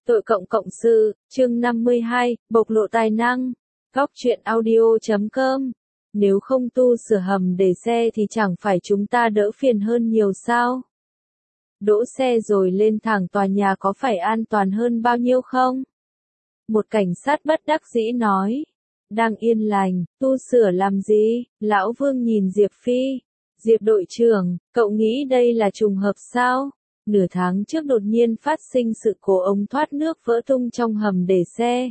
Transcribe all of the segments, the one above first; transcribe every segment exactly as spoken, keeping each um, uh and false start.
Tội cộng cộng sự, chương năm mươi hai, bộc lộ tài năng. Góc truyện audio chấm com. Nếu không tu sửa hầm để xe thì chẳng phải chúng ta đỡ phiền hơn nhiều sao? Đỗ xe rồi lên thẳng tòa nhà có phải an toàn hơn bao nhiêu không? Một cảnh sát bất đắc dĩ nói. Đang yên lành, tu sửa làm gì? Lão Vương nhìn Diệp Phi. Diệp đội trưởng, cậu nghĩ đây là trùng hợp sao? Nửa tháng trước đột nhiên phát sinh sự cố ống thoát nước vỡ tung trong hầm để xe.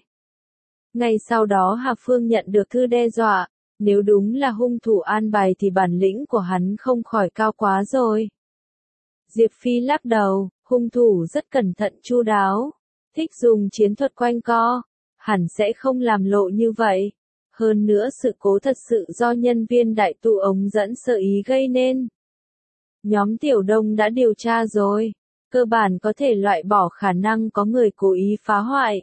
Ngay sau đó Hà Phương nhận được thư đe dọa, nếu đúng là hung thủ an bài thì bản lĩnh của hắn không khỏi cao quá rồi. Diệp Phi lắc đầu, hung thủ rất cẩn thận chu đáo, thích dùng chiến thuật quanh co, hẳn sẽ không làm lộ như vậy. Hơn nữa sự cố thật sự do nhân viên đại tu ống dẫn sơ ý gây nên. Nhóm Tiểu Đông đã điều tra rồi, cơ bản có thể loại bỏ khả năng có người cố ý phá hoại.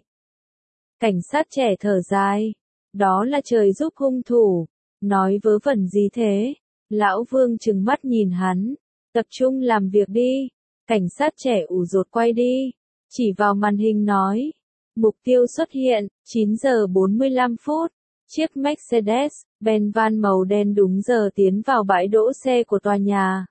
Cảnh sát trẻ thở dài, đó là trời giúp hung thủ, nói vớ vẩn gì thế? Lão Vương trừng mắt nhìn hắn, tập trung làm việc đi. Cảnh sát trẻ ủ rột quay đi, chỉ vào màn hình nói, mục tiêu xuất hiện, chín giờ bốn mươi lăm phút. Chiếc Mercedes-Benz van màu đen đúng giờ tiến vào bãi đỗ xe của tòa nhà.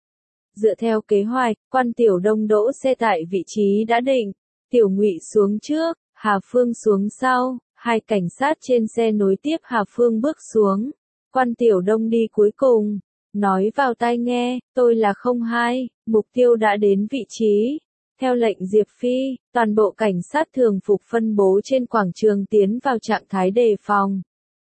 Dựa theo kế hoạch, quan Tiểu Đông đỗ xe tại vị trí đã định, Tiểu Ngụy xuống trước, Hà Phương xuống sau, hai cảnh sát trên xe nối tiếp Hà Phương bước xuống. Quan Tiểu Đông đi cuối cùng, nói vào tai nghe, tôi là không hai, mục tiêu đã đến vị trí. Theo lệnh Diệp Phi, toàn bộ cảnh sát thường phục phân bố trên quảng trường tiến vào trạng thái đề phòng.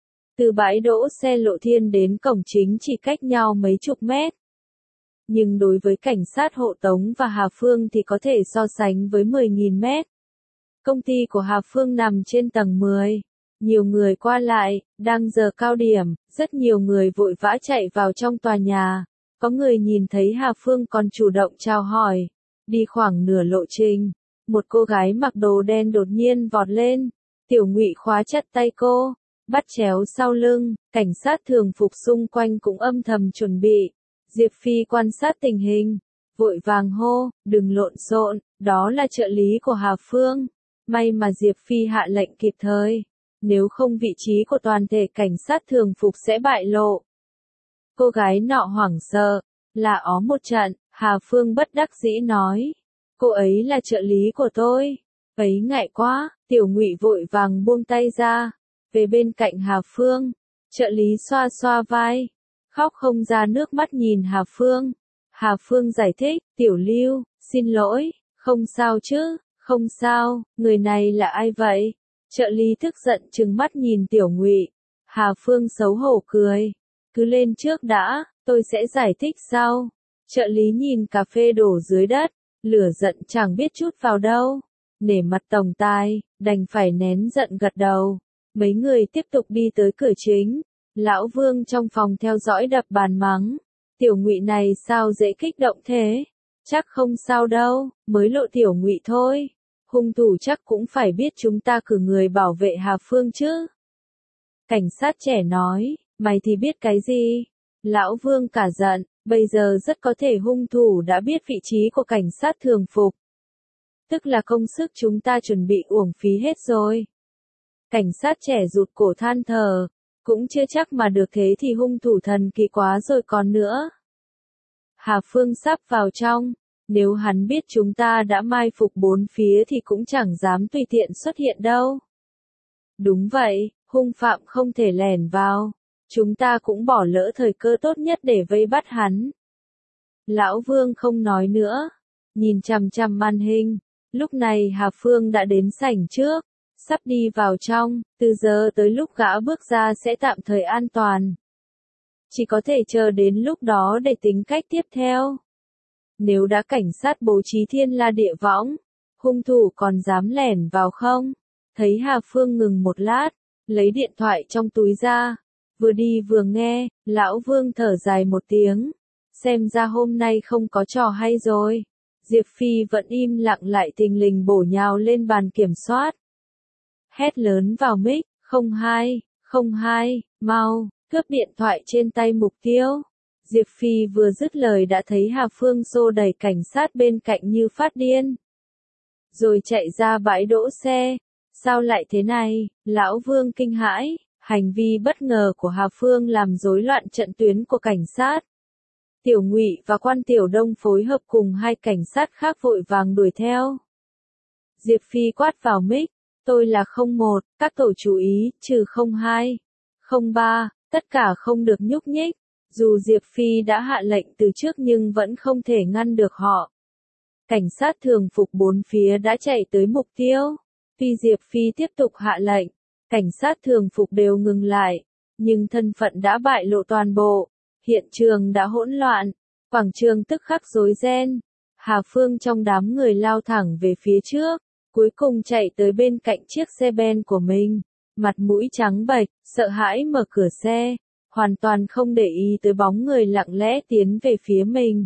Từ bãi đỗ xe Lộ Thiên đến cổng chính chỉ cách nhau mấy chục mét. Nhưng đối với cảnh sát hộ tống và Hà Phương thì có thể so sánh với mười nghìn mét. Công ty của Hà Phương nằm trên tầng mười. Nhiều người qua lại, đang giờ cao điểm, rất nhiều người vội vã chạy vào trong tòa nhà. Có người nhìn thấy Hà Phương còn chủ động chào hỏi. Đi khoảng nửa lộ trình, một cô gái mặc đồ đen đột nhiên vọt lên. Tiểu Ngụy khóa chặt tay cô, bắt chéo sau lưng, cảnh sát thường phục xung quanh cũng âm thầm chuẩn bị. Diệp Phi quan sát tình hình, vội vàng hô, đừng lộn xộn, đó là trợ lý của Hà Phương. May mà Diệp Phi hạ lệnh kịp thời, nếu không vị trí của toàn thể cảnh sát thường phục sẽ bại lộ. Cô gái nọ hoảng sợ, là ó một trận, Hà Phương bất đắc dĩ nói, cô ấy là trợ lý của tôi, ấy ngại quá. Tiểu Ngụy vội vàng buông tay ra, về bên cạnh Hà Phương, trợ lý xoa xoa vai, khóc không ra nước mắt nhìn Hà Phương. Hà Phương giải thích, Tiểu Lưu, xin lỗi, không sao chứ, không sao, người này là ai vậy? Trợ lý tức giận trừng mắt nhìn Tiểu Ngụy. Hà Phương xấu hổ cười, cứ lên trước đã, tôi sẽ giải thích sau. Trợ lý nhìn cà phê đổ dưới đất, lửa giận chẳng biết chút vào đâu. Nể mặt tổng tài, đành phải nén giận gật đầu. Mấy người tiếp tục đi tới cửa chính. Lão Vương trong phòng theo dõi đập bàn mắng. Tiểu Ngụy này sao dễ kích động thế? Chắc không sao đâu, mới lộ Tiểu Ngụy thôi. Hung thủ chắc cũng phải biết chúng ta cử người bảo vệ Hà Phương chứ. Cảnh sát trẻ nói, mày thì biết cái gì? Lão Vương cả giận, bây giờ rất có thể hung thủ đã biết vị trí của cảnh sát thường phục. Tức là công sức chúng ta chuẩn bị uổng phí hết rồi. Cảnh sát trẻ rụt cổ than thở, cũng chưa chắc mà được thế thì hung thủ thần kỳ quá rồi còn nữa. Hà Phương sắp vào trong, nếu hắn biết chúng ta đã mai phục bốn phía thì cũng chẳng dám tùy tiện xuất hiện đâu. Đúng vậy, hung phạm không thể lẻn vào, chúng ta cũng bỏ lỡ thời cơ tốt nhất để vây bắt hắn. Lão Vương không nói nữa, nhìn chằm chằm màn hình. Lúc này Hà Phương đã đến sảnh trước, sắp đi vào trong, từ giờ tới lúc gã bước ra sẽ tạm thời an toàn. Chỉ có thể chờ đến lúc đó để tính cách tiếp theo. Nếu đã cảnh sát bố trí thiên la địa võng, hung thủ còn dám lẻn vào không? Thấy Hà Phương ngừng một lát, lấy điện thoại trong túi ra, vừa đi vừa nghe, Lão Vương thở dài một tiếng. Xem ra hôm nay không có trò hay rồi. Diệp Phi vẫn im lặng lại thình lình bổ nhào lên bàn kiểm soát. Hét lớn vào mic, không hai, không hai, mau, cướp điện thoại trên tay mục tiêu. Diệp Phi vừa dứt lời đã thấy Hà Phương xô đẩy cảnh sát bên cạnh như phát điên. rồi chạy ra bãi đỗ xe. Sao lại thế này? Lão Vương kinh hãi, hành vi bất ngờ của Hà Phương làm rối loạn trận tuyến của cảnh sát. Tiểu Ngụy và Quan Tiểu Đông phối hợp cùng hai cảnh sát khác vội vàng đuổi theo. Diệp Phi quát vào mic, tôi là không một, các tổ chú ý, trừ không hai, không ba, tất cả không được nhúc nhích. Dù Diệp Phi đã hạ lệnh từ trước nhưng vẫn không thể ngăn được họ. Cảnh sát thường phục bốn phía đã chạy tới mục tiêu. Tuy Diệp Phi tiếp tục hạ lệnh, cảnh sát thường phục đều ngừng lại, nhưng thân phận đã bại lộ toàn bộ. Hiện trường đã hỗn loạn, quảng trường tức khắc rối ren. Hà Phương trong đám người lao thẳng về phía trước, cuối cùng chạy tới bên cạnh chiếc xe ben của mình, mặt mũi trắng bệch, sợ hãi mở cửa xe, hoàn toàn không để ý tới bóng người lặng lẽ tiến về phía mình.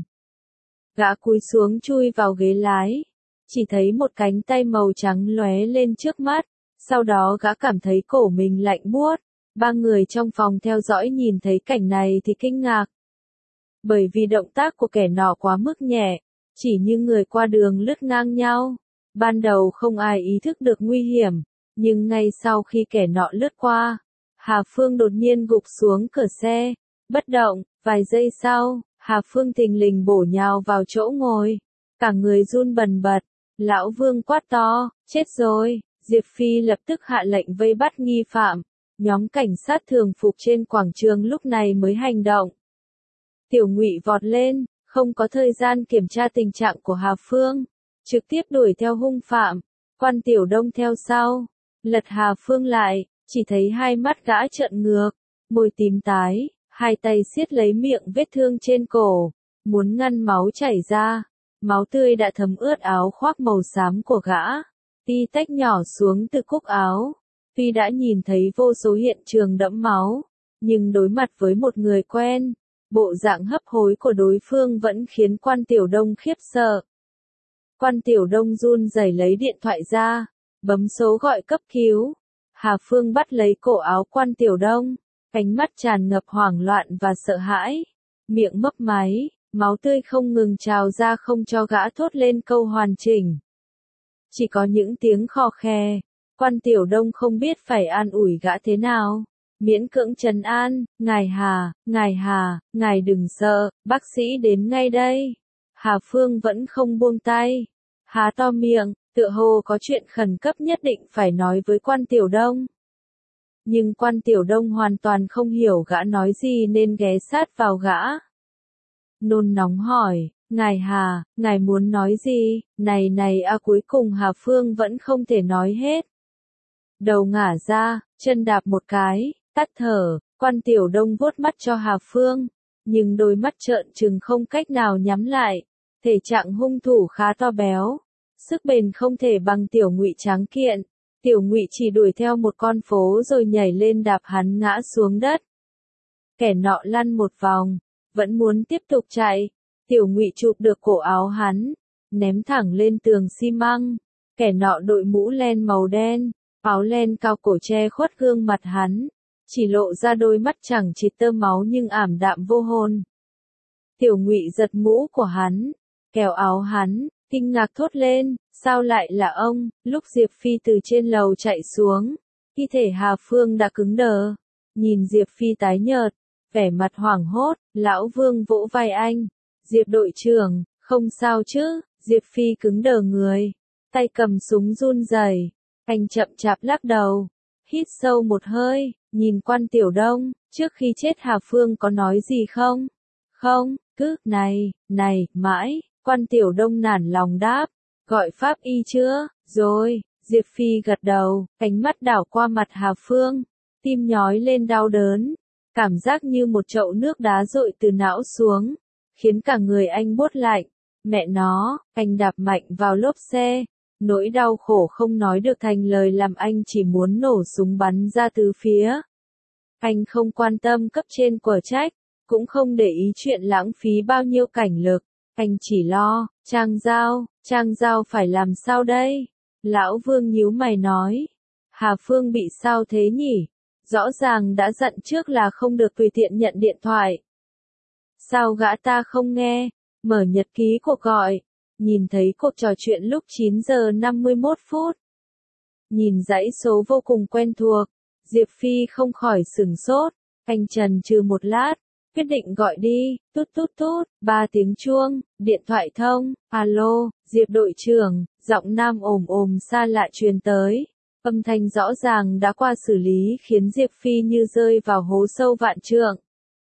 Gã cúi xuống chui vào ghế lái, chỉ thấy một cánh tay màu trắng lóe lên trước mắt, sau đó gã cảm thấy cổ mình lạnh buốt. Ba người trong phòng theo dõi nhìn thấy cảnh này thì kinh ngạc. Bởi vì động tác của kẻ nọ quá mức nhẹ, chỉ như người qua đường lướt ngang nhau. Ban đầu không ai ý thức được nguy hiểm, nhưng ngay sau khi kẻ nọ lướt qua, Hà Phương đột nhiên gục xuống cửa xe, bất động. Vài giây sau, Hà Phương thình lình bổ nhào vào chỗ ngồi, cả người run bần bật. Lão Vương quát to, chết rồi. Diệp Phi lập tức hạ lệnh vây bắt nghi phạm. Nhóm cảnh sát thường phục trên quảng trường lúc này mới hành động. Tiểu Ngụy vọt lên, không có thời gian kiểm tra tình trạng của Hà Phương, trực tiếp đuổi theo hung phạm. Quan Tiểu Đông theo sau, lật Hà Phương lại, chỉ thấy hai mắt gã trợn ngược, môi tím tái, hai tay siết lấy miệng vết thương trên cổ, muốn ngăn máu chảy ra. Máu tươi đã thấm ướt áo khoác màu xám của gã, ti tách nhỏ xuống từ cúc áo. Tuy đã nhìn thấy vô số hiện trường đẫm máu, nhưng đối mặt với một người quen, bộ dạng hấp hối của đối phương vẫn khiến Quan Tiểu Đông khiếp sợ. Quan Tiểu Đông run rẩy lấy điện thoại ra, bấm số gọi cấp cứu. Hà Phương bắt lấy cổ áo Quan Tiểu Đông, ánh mắt tràn ngập hoảng loạn và sợ hãi, miệng mấp máy, máu tươi không ngừng trào ra không cho gã thốt lên câu hoàn chỉnh. Chỉ có những tiếng khò khè. Quan Tiểu Đông không biết phải an ủi gã thế nào, miễn cưỡng trấn an, ngài Hà, ngài Hà, ngài đừng sợ, bác sĩ đến ngay đây. Hà Phương vẫn không buông tay, há to miệng, tựa hồ có chuyện khẩn cấp nhất định phải nói với Quan Tiểu Đông. Nhưng Quan Tiểu Đông hoàn toàn không hiểu gã nói gì nên ghé sát vào gã. Nôn nóng hỏi, ngài Hà, ngài muốn nói gì? Này này à cuối cùng Hà Phương vẫn không thể nói hết. Đầu ngả ra, chân đạp một cái, tắt thở. Quan Tiểu Đông vuốt mắt cho Hà Phương, nhưng đôi mắt trợn trừng không cách nào nhắm lại. Thể trạng hung thủ khá to béo, sức bền không thể bằng Tiểu Ngụy tráng kiện. Tiểu Ngụy chỉ đuổi theo một con phố rồi nhảy lên đạp hắn ngã xuống đất. Kẻ nọ lăn một vòng, vẫn muốn tiếp tục chạy. Tiểu Ngụy chụp được cổ áo hắn, ném thẳng lên tường xi măng. Kẻ nọ đội mũ len màu đen, áo len cao cổ che khuất gương mặt hắn, chỉ lộ ra đôi mắt chẳng chịt tơ máu nhưng ảm đạm vô hồn. Tiểu Ngụy giật mũ của hắn, kéo áo hắn, kinh ngạc thốt lên, sao lại là ông? Lúc Diệp Phi từ trên lầu chạy xuống, thi thể Hà Phương đã cứng đờ. Nhìn Diệp Phi tái nhợt, vẻ mặt hoảng hốt, lão Vương vỗ vai anh, Diệp đội trưởng, không sao chứ? Diệp Phi cứng đờ người, tay cầm súng run rẩy. Anh chậm chạp lắc đầu, hít sâu một hơi, nhìn Quan Tiểu Đông, trước khi chết Hà Phương có nói gì không? Không, cứ, này, này, mãi. Quan Tiểu Đông nản lòng đáp, gọi pháp y chưa? Rồi. Diệp Phi gật đầu, ánh mắt đảo qua mặt Hà Phương, tim nhói lên đau đớn, cảm giác như một chậu nước đá dội từ não xuống, khiến cả người anh buốt lạnh. Mẹ nó, anh đạp mạnh vào lốp xe, nỗi đau khổ không nói được thành lời làm anh chỉ muốn nổ súng bắn ra từ phía. Anh không quan tâm cấp trên quở trách, cũng không để ý chuyện lãng phí bao nhiêu cảnh lực, anh chỉ lo, Trang Giao, Trang Giao phải làm sao đây? Lão Vương nhíu mày nói, Hà Phương bị sao thế nhỉ? Rõ ràng đã dặn trước là không được tùy tiện nhận điện thoại. Sao gã ta không nghe? Mở nhật ký cuộc gọi, nhìn thấy cuộc trò chuyện lúc chín giờ năm mươi mốt phút. Nhìn dãy số vô cùng quen thuộc, Diệp Phi không khỏi sửng sốt, anh chần chừ một lát, quyết định gọi đi, tút tút tút, ba tiếng chuông, điện thoại thông, alo, Diệp đội trưởng, giọng nam ồm ồm xa lạ truyền tới. Âm thanh rõ ràng đã qua xử lý khiến Diệp Phi như rơi vào hố sâu vạn trượng.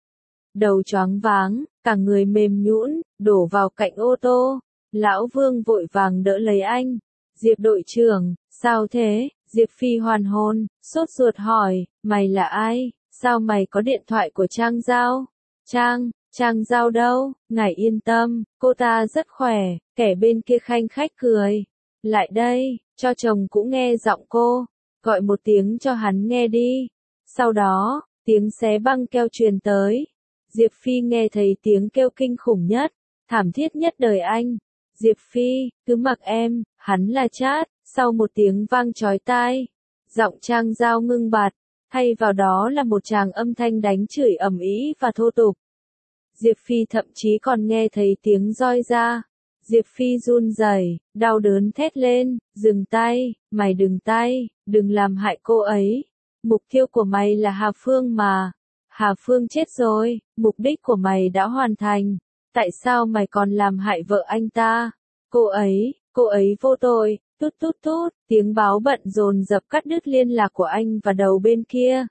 Đầu choáng váng, cả người mềm nhũn, đổ vào cạnh ô tô. Lão Vương vội vàng đỡ lấy anh. Diệp đội trưởng, sao thế? Diệp Phi hoàn hồn, sốt ruột hỏi, mày là ai? Sao mày có điện thoại của Trang Giao? Trang, Trang Giao đâu? Ngài yên tâm, cô ta rất khỏe. Kẻ bên kia khanh khách cười. Lại đây, cho chồng cũng nghe giọng cô. Gọi một tiếng cho hắn nghe đi. Sau đó, tiếng xé băng keo truyền tới. Diệp Phi nghe thấy tiếng kêu kinh khủng nhất, thảm thiết nhất đời anh. Diệp Phi, cứ mặc em, hắn là Chát. Sau một tiếng vang chói tai, giọng Trang Giao ngưng bặt, thay vào đó là một tràng âm thanh đánh chửi ầm ĩ và thô tục. Diệp Phi thậm chí còn nghe thấy tiếng roi ra. Diệp Phi run rẩy, đau đớn thét lên, dừng tay, mày đừng tay, đừng làm hại cô ấy. Mục tiêu của mày là Hà Phương mà. Hà Phương chết rồi, mục đích của mày đã hoàn thành. Tại sao mày còn làm hại vợ anh ta? Cô ấy, cô ấy vô tội. Tút tút tút, tiếng báo bận dồn dập cắt đứt liên lạc của anh và đầu bên kia.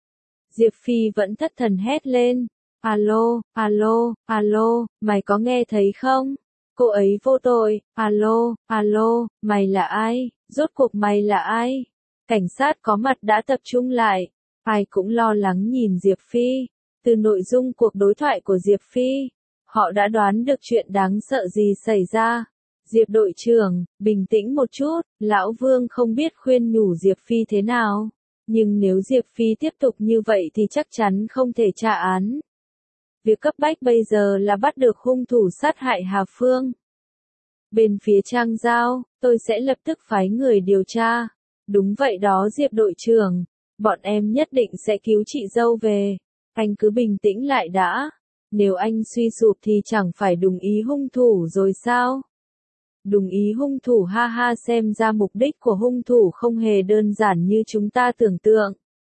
Diệp Phi vẫn thất thần hét lên. Alo, alo, alo, mày có nghe thấy không? Cô ấy vô tội, alo, alo, mày là ai? Rốt cuộc mày là ai? Cảnh sát có mặt đã tập trung lại. Ai cũng lo lắng nhìn Diệp Phi. Từ nội dung cuộc đối thoại của Diệp Phi, họ đã đoán được chuyện đáng sợ gì xảy ra. Diệp đội trưởng, bình tĩnh một chút, Lão Vương không biết khuyên nhủ Diệp Phi thế nào. Nhưng nếu Diệp Phi tiếp tục như vậy thì chắc chắn không thể trả án. Việc cấp bách bây giờ là bắt được hung thủ sát hại Hà Phương. Bên phía Trang Giao, tôi sẽ lập tức phái người điều tra. Đúng vậy đó Diệp đội trưởng, bọn em nhất định sẽ cứu chị dâu về. Anh cứ bình tĩnh lại đã. Nếu anh suy sụp thì chẳng phải đồng ý hung thủ rồi sao? Đồng ý hung thủ ha ha, xem ra mục đích của hung thủ không hề đơn giản như chúng ta tưởng tượng.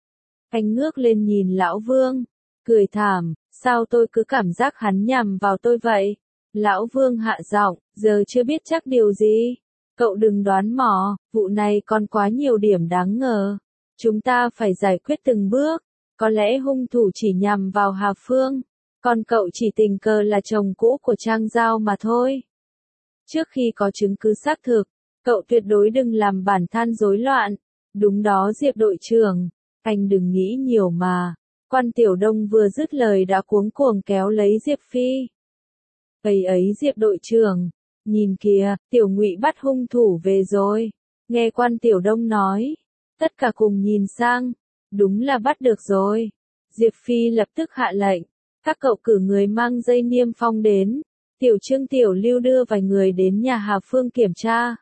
Anh ngước lên nhìn Lão Vương, cười thảm, sao tôi cứ cảm giác hắn nhằm vào tôi vậy? Lão Vương hạ giọng, giờ chưa biết chắc điều gì. Cậu đừng đoán mò, vụ này còn quá nhiều điểm đáng ngờ. Chúng ta phải giải quyết từng bước. Có lẽ hung thủ chỉ nhằm vào Hà Phương, còn cậu chỉ tình cờ là chồng cũ của Trang Giao mà thôi. Trước khi có chứng cứ xác thực, cậu tuyệt đối đừng làm bản thân rối loạn. Đúng đó Diệp đội trưởng, anh đừng nghĩ nhiều mà. Quan Tiểu Đông vừa dứt lời đã cuống cuồng kéo lấy Diệp Phi. Ấy ấy Diệp đội trưởng, nhìn kìa, Tiểu Ngụy bắt hung thủ về rồi. Nghe Quan Tiểu Đông nói, tất cả cùng nhìn sang. Đúng là bắt được rồi. Diệp Phi lập tức hạ lệnh, các cậu cử người mang dây niêm phong đến. Tiểu Trương Tiểu Lưu đưa vài người đến nhà Hà Phương kiểm tra.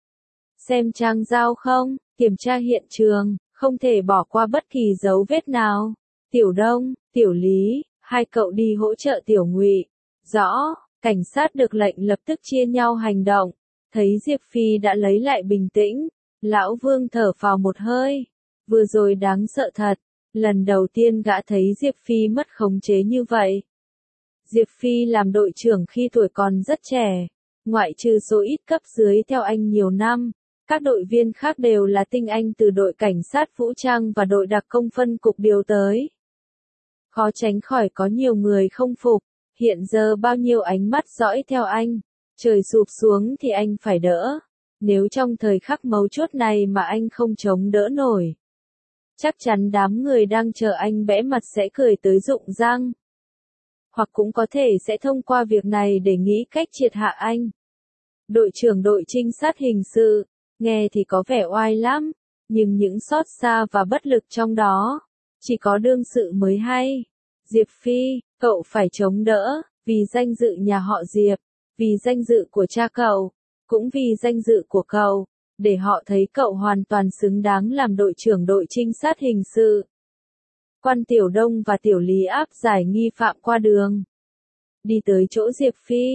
Xem Trang Giao không, kiểm tra hiện trường, không thể bỏ qua bất kỳ dấu vết nào. Tiểu Đông, Tiểu Lý, hai cậu đi hỗ trợ Tiểu Ngụy. Rõ, cảnh sát được lệnh lập tức chia nhau hành động. Thấy Diệp Phi đã lấy lại bình tĩnh, Lão Vương thở phào một hơi. Vừa rồi đáng sợ thật, lần đầu tiên gã thấy Diệp Phi mất khống chế như vậy. Diệp Phi làm đội trưởng khi tuổi còn rất trẻ, ngoại trừ số ít cấp dưới theo anh nhiều năm, các đội viên khác đều là tinh anh từ đội cảnh sát vũ trang và đội đặc công phân cục điều tới. Khó tránh khỏi có nhiều người không phục, hiện giờ bao nhiêu ánh mắt dõi theo anh, trời sụp xuống thì anh phải đỡ, nếu trong thời khắc mấu chốt này mà anh không chống đỡ nổi, chắc chắn đám người đang chờ anh bẽ mặt sẽ cười tới rụng răng. Hoặc cũng có thể sẽ thông qua việc này để nghĩ cách triệt hạ anh. Đội trưởng đội trinh sát hình sự, nghe thì có vẻ oai lắm, nhưng những xót xa và bất lực trong đó, chỉ có đương sự mới hay. Diệp Phi, cậu phải chống đỡ, vì danh dự nhà họ Diệp, vì danh dự của cha cậu, cũng vì danh dự của cậu, để họ thấy cậu hoàn toàn xứng đáng làm đội trưởng đội trinh sát hình sự. Quan Tiểu Đông và Tiểu Lý áp giải nghi phạm qua đường. Đi tới chỗ Diệp Phi,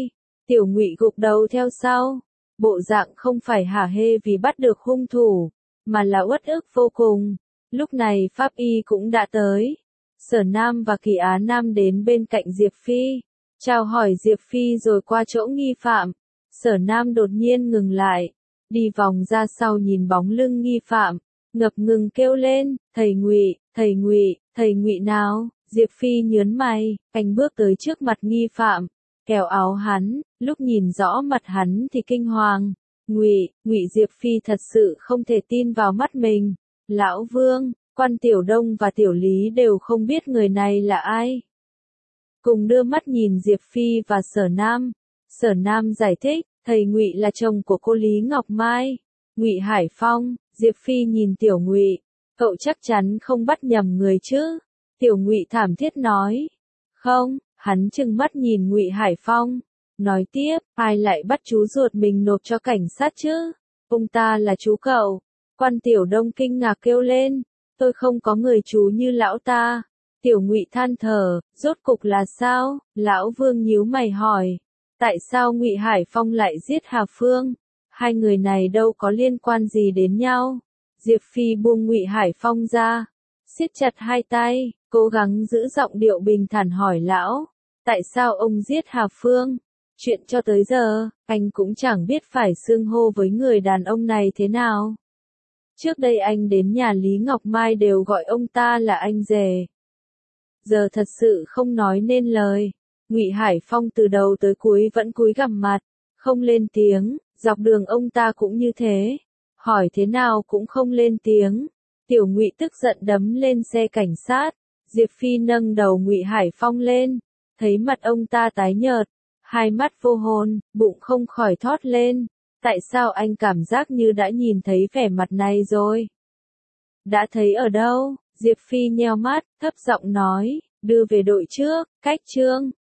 Tiểu Ngụy gục đầu theo sau, bộ dạng không phải hả hê vì bắt được hung thủ, mà là uất ức vô cùng. Lúc này pháp y cũng đã tới. Sở Nam và Kỳ Á Nam đến bên cạnh Diệp Phi, chào hỏi Diệp Phi rồi qua chỗ nghi phạm. Sở Nam đột nhiên ngừng lại, đi vòng ra sau nhìn bóng lưng nghi phạm, ngập ngừng kêu lên, thầy Ngụy, thầy Ngụy, thầy Ngụy nào? Diệp Phi nhớn mày, anh bước tới trước mặt nghi phạm, kéo áo hắn, lúc nhìn rõ mặt hắn thì kinh hoàng. Ngụy, Ngụy Diệp Phi thật sự không thể tin vào mắt mình. Lão Vương, Quan Tiểu Đông và Tiểu Lý đều không biết người này là ai. Cùng đưa mắt nhìn Diệp Phi và Sở Nam. Sở Nam giải thích, thầy Ngụy là chồng của cô Lý Ngọc Mai, Ngụy Hải Phong. Diệp Phi nhìn Tiểu Ngụy, cậu chắc chắn không bắt nhầm người chứ? Tiểu Ngụy thảm thiết nói. Không, hắn trừng mắt nhìn Ngụy Hải Phong, nói tiếp, ai lại bắt chú ruột mình nộp cho cảnh sát chứ? Ông ta là chú cậu. Quan Tiểu Đông kinh ngạc kêu lên, tôi không có người chú như lão ta. Tiểu Ngụy than thở, rốt cục là sao? Lão Vương nhíu mày hỏi, tại sao Ngụy Hải Phong lại giết Hà Phương? Hai người này đâu có liên quan gì đến nhau. Diệp Phi buông Ngụy Hải Phong ra, siết chặt hai tay, cố gắng giữ giọng điệu bình thản hỏi lão, tại sao ông giết Hà Phương? Chuyện cho tới giờ, anh cũng chẳng biết phải xưng hô với người đàn ông này thế nào. Trước đây anh đến nhà Lý Ngọc Mai đều gọi ông ta là anh rể. Giờ thật sự không nói nên lời. Ngụy Hải Phong từ đầu tới cuối vẫn cúi gằm mặt, không lên tiếng, dọc đường ông ta cũng như thế. Hỏi thế nào cũng không lên tiếng. Tiểu Ngụy tức giận đấm lên xe cảnh sát. Diệp Phi nâng đầu Ngụy Hải Phong lên, thấy mặt ông ta tái nhợt, hai mắt vô hồn, bụng không khỏi thót lên. Tại sao anh cảm giác như đã nhìn thấy vẻ mặt này rồi? Đã thấy ở đâu? Diệp Phi nheo mắt, thấp giọng nói, đưa về đội trước, cách trương.